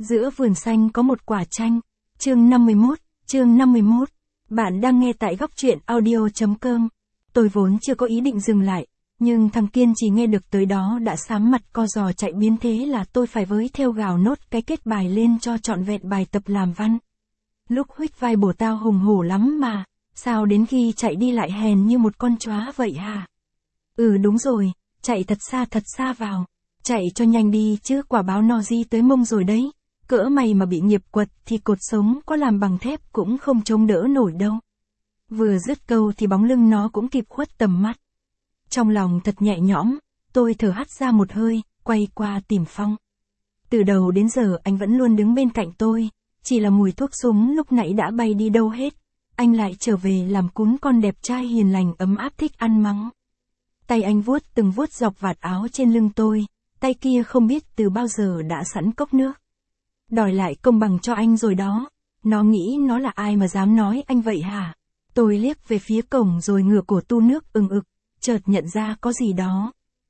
Giữa vườn xanh có một quả chanh. Chương 51. Bạn đang nghe tại góc truyện audio.com. Tôi vốn chưa có ý định dừng lại, nhưng thằng Kiên chỉ nghe được tới đó đã sám mặt co giò chạy biến, thế là tôi phải với theo gào nốt cái kết bài lên cho trọn vẹn bài tập làm văn. Lúc huých vai bổ tao hùng hổ lắm mà, sao đến khi chạy đi lại hèn như một con chóa vậy hả? Đúng rồi, chạy thật xa vào. Chạy cho nhanh đi chứ quả báo no di tới mông rồi đấy. Cỡ mày mà bị nghiệp quật thì cột sống có làm bằng thép cũng không chống đỡ nổi đâu. Vừa dứt câu thì bóng lưng nó cũng kịp khuất tầm mắt. Trong lòng thật nhẹ nhõm, tôi thở hắt ra một hơi, quay qua tìm Phong. Từ đầu đến giờ anh vẫn luôn đứng bên cạnh tôi, chỉ là mùi thuốc súng lúc nãy đã bay đi đâu hết. Anh lại trở về làm cún con đẹp trai hiền lành ấm áp thích ăn mắng. Tay anh vuốt từng vuốt dọc vạt áo trên lưng tôi, tay kia không biết từ bao giờ đã sẵn cốc nước. Đòi lại công bằng cho anh rồi đó. Nó nghĩ nó là ai mà dám nói anh vậy hả? Tôi liếc về phía cổng rồi ngửa cổ tu nước ừng ực, chợt nhận ra có gì đó.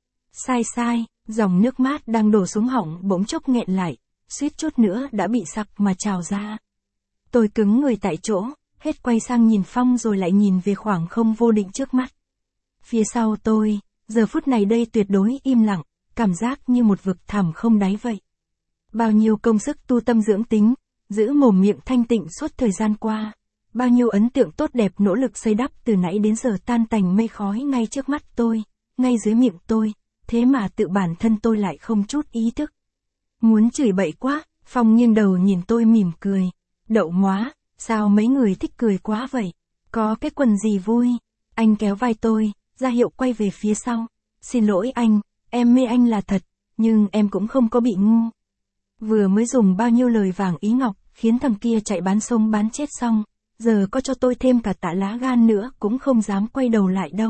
Sai, dòng nước mát đang đổ xuống họng bỗng chốc nghẹn lại, suýt chút nữa đã bị sặc mà trào ra. Tôi cứng người tại chỗ, hết quay sang nhìn Phong rồi lại nhìn về khoảng không vô định trước mắt. Phía sau tôi, giờ phút này đây tuyệt đối im lặng, cảm giác như một vực thẳm không đáy vậy. Bao nhiêu công sức tu tâm dưỡng tính, giữ mồm miệng thanh tịnh suốt thời gian qua, bao nhiêu ấn tượng tốt đẹp nỗ lực xây đắp từ nãy đến giờ tan tành mây khói ngay trước mắt tôi, ngay dưới miệng tôi, thế mà tự bản thân tôi lại không chút ý thức. Muốn chửi bậy quá, Phong nghiêng đầu nhìn tôi mỉm cười. Đậu móa, sao mấy người thích cười quá vậy? Có cái quần gì vui? Anh kéo vai tôi, ra hiệu quay về phía sau. Xin lỗi anh, em mê anh là thật, nhưng em cũng không có bị ngu. Vừa mới dùng bao nhiêu lời vàng ý ngọc, khiến thằng kia chạy bán sống bán chết xong, giờ có cho tôi thêm cả tạ lá gan nữa cũng không dám quay đầu lại đâu.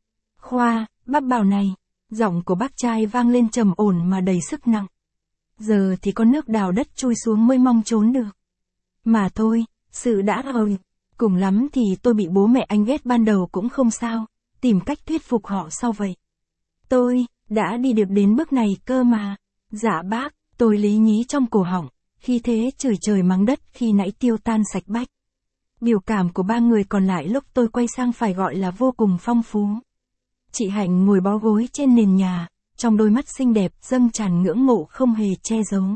Khoa, bác bảo này, giọng của bác trai vang lên trầm ổn mà đầy sức nặng. Giờ thì con nước đào đất chui xuống mới mong trốn được. Mà thôi, sự đã rồi, cùng lắm thì tôi bị bố mẹ anh ghét ban đầu cũng không sao, tìm cách thuyết phục họ sau vậy. Tôi, đã đi được đến bước này cơ mà. Dạ bác, tôi lý nhí trong cổ họng, khi thế chửi trời mắng đất khi nãy tiêu tan sạch bách. Biểu cảm của ba người còn lại lúc tôi quay sang phải gọi là vô cùng phong phú. Chị Hạnh ngồi bó gối trên nền nhà, trong đôi mắt xinh đẹp dâng tràn ngưỡng mộ không hề che giấu.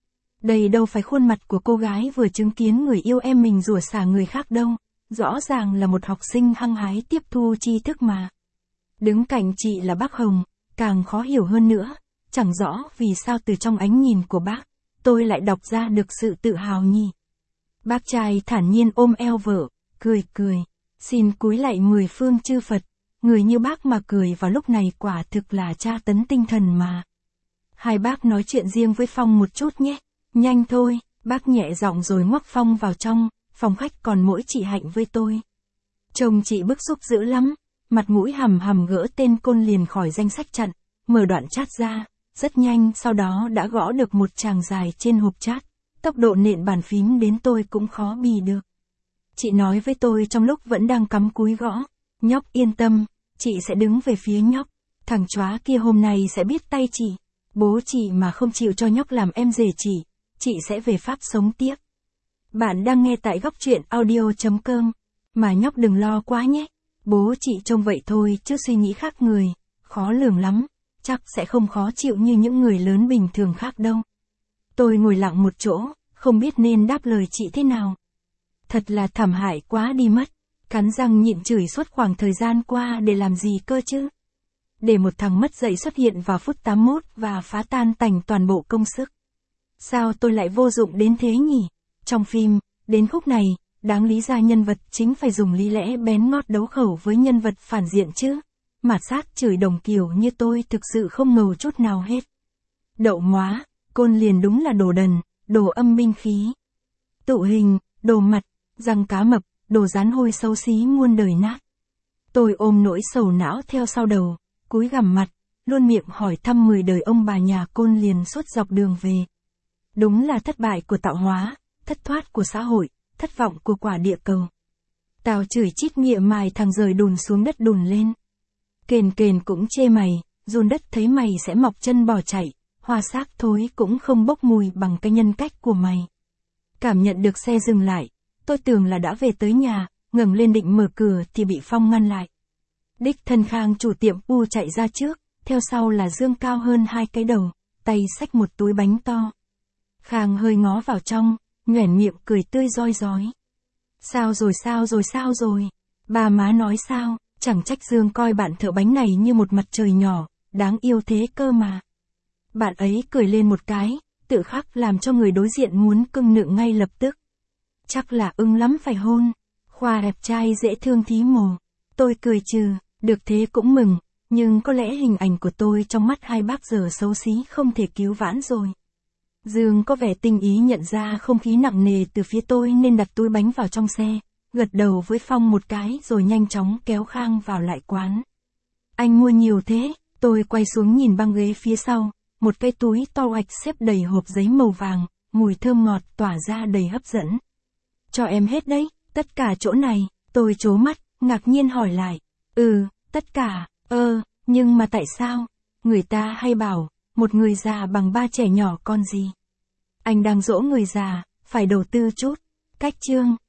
Đây đâu phải khuôn mặt của cô gái vừa chứng kiến người yêu em mình rủa xả người khác đâu, rõ ràng là một học sinh hăng hái tiếp thu tri thức mà. Đứng cạnh chị là bác Hồng, càng khó hiểu hơn nữa, chẳng rõ vì sao từ trong ánh nhìn của bác, tôi lại đọc ra được sự tự hào nhỉ. Bác trai thản nhiên ôm eo vợ, cười, xin cúi lạy 10 phương chư Phật, người như bác mà cười vào lúc này quả thực là tra tấn tinh thần mà. Hai bác nói chuyện riêng với Phong một chút nhé, nhanh thôi, bác nhẹ giọng rồi ngoắc Phong vào trong, phòng khách còn mỗi chị Hạnh với tôi. Chồng chị bức xúc dữ lắm, mặt mũi hầm gỡ tên côn liền khỏi danh sách chặn, mở đoạn chat ra, rất nhanh sau đó đã gõ được một tràng dài trên hộp chat, tốc độ nện bàn phím đến tôi cũng khó bì được. Chị nói với tôi trong lúc vẫn đang cắm cúi gõ, nhóc yên tâm, chị sẽ đứng về phía nhóc, thằng chóa kia hôm nay sẽ biết tay chị, bố chị mà không chịu cho nhóc làm em rể chị sẽ về Pháp sống tiếp. Bạn đang nghe tại góc truyện audio.com, mà nhóc đừng lo quá nhé, bố chị trông vậy thôi chứ suy nghĩ khác người, khó lường lắm, chắc sẽ không khó chịu như những người lớn bình thường khác đâu. Tôi ngồi lặng một chỗ, không biết nên đáp lời chị thế nào. Thật là thảm hại quá đi mất, cắn răng nhịn chửi suốt khoảng thời gian qua để làm gì cơ chứ? Để một thằng mất dạy xuất hiện vào phút 81 và phá tan tành toàn bộ công sức. Sao tôi lại vô dụng đến thế nhỉ? Trong phim, đến khúc này, đáng lý ra nhân vật chính phải dùng lý lẽ bén ngót đấu khẩu với nhân vật phản diện chứ. Mạt sát chửi đồng kiểu như tôi thực sự không ngầu chút nào hết. Đậu móa, côn liền đúng là đồ đần, đồ âm binh khí. Tụ hình, đồ mặt, răng cá mập, đồ rán hôi xấu xí muôn đời nát. Tôi ôm nỗi sầu não theo sau đầu, cúi gằm mặt, luôn miệng hỏi thăm 10 đời ông bà nhà côn liền suốt dọc đường về. Đúng là thất bại của tạo hóa, thất thoát của xã hội, thất vọng của quả địa cầu. Tao chửi chít nghĩa mài thằng rời đùn xuống đất đùn lên. Kền cũng chê mày, dùn đất thấy mày sẽ mọc chân bò chạy, hoa xác thối cũng không bốc mùi bằng cái nhân cách của mày. Cảm nhận được xe dừng lại, tôi tưởng là đã về tới nhà, ngẩng lên định mở cửa thì bị Phong ngăn lại. Đích thân Khang chủ tiệm U chạy ra trước, theo sau là Dương cao hơn 2 cái đầu, tay xách một túi bánh to. Khang hơi ngó vào trong, nhoẻn miệng cười tươi rói rói. Sao rồi? Bà má nói sao, chẳng trách Dương coi bạn thợ bánh này như một mặt trời nhỏ, đáng yêu thế cơ mà. Bạn ấy cười lên một cái, tự khắc làm cho người đối diện muốn cưng nựng ngay lập tức. Chắc là ưng lắm phải hôn. Khoa đẹp trai dễ thương thí mồ. Tôi cười trừ, được thế cũng mừng, nhưng có lẽ hình ảnh của tôi trong mắt hai bác giờ xấu xí không thể cứu vãn rồi. Dương có vẻ tinh ý nhận ra không khí nặng nề từ phía tôi nên đặt túi bánh vào trong xe, gật đầu với Phong một cái rồi nhanh chóng kéo Khang vào lại quán. Anh mua nhiều thế, tôi quay xuống nhìn băng ghế phía sau, một cái túi to oạch xếp đầy hộp giấy màu vàng, mùi thơm ngọt tỏa ra đầy hấp dẫn. Cho em hết đấy, tất cả chỗ này, tôi trố mắt, ngạc nhiên hỏi lại. Tất cả, nhưng mà tại sao? Người ta hay bảo, một người già bằng 3 trẻ nhỏ con gì. Anh đang dỗ người già, phải đầu tư chút. Cách chương.